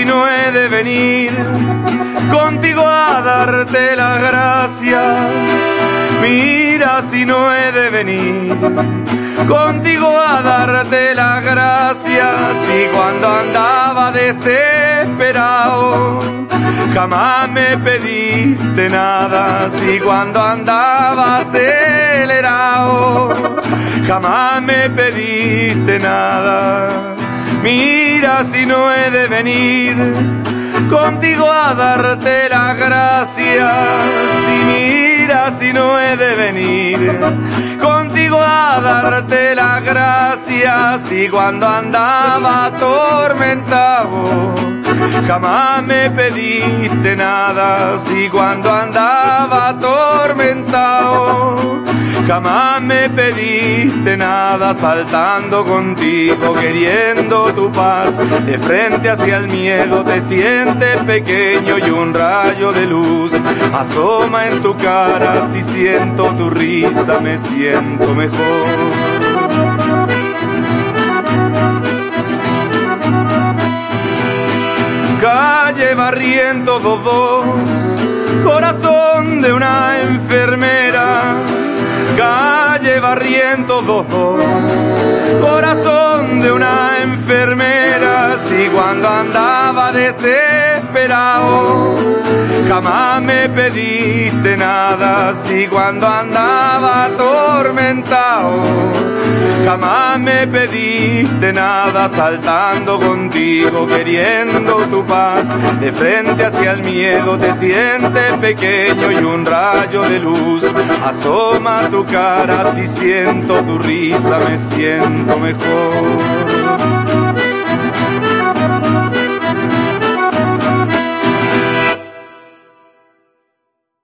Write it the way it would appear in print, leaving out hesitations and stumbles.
si no he de venir contigo a darte las gracias. Mira si no he de venir contigo a darte las gracias. Y cuando andaba desesperado jamás me pediste nada. Si cuando andaba acelerado jamás me pediste nada. Mira si no he de venir contigo a darte las gracias. Y mira si no he de venir contigo a darte las gracias. Y cuando andaba atormentado jamás me pediste nada. Si cuando andaba atormentado jamás me pediste nada. Saltando contigo, queriendo tu paz, de frente hacia el miedo te sientes pequeño y un rayo de luz asoma en tu cara. Si siento tu risa me siento mejor. Calle Barrientos 22, corazón de una enfermera. Calle Barrientos 22, corazón de una enfermera. Si cuando andaba desesperado jamás me pediste nada. Si cuando andaba atormentado jamás me pediste nada. Saltando contigo, queriendo tu paz, de frente hacia el miedo te sientes pequeño y un rayo de luz asoma a tu cara. Si siento tu risa me siento mejor.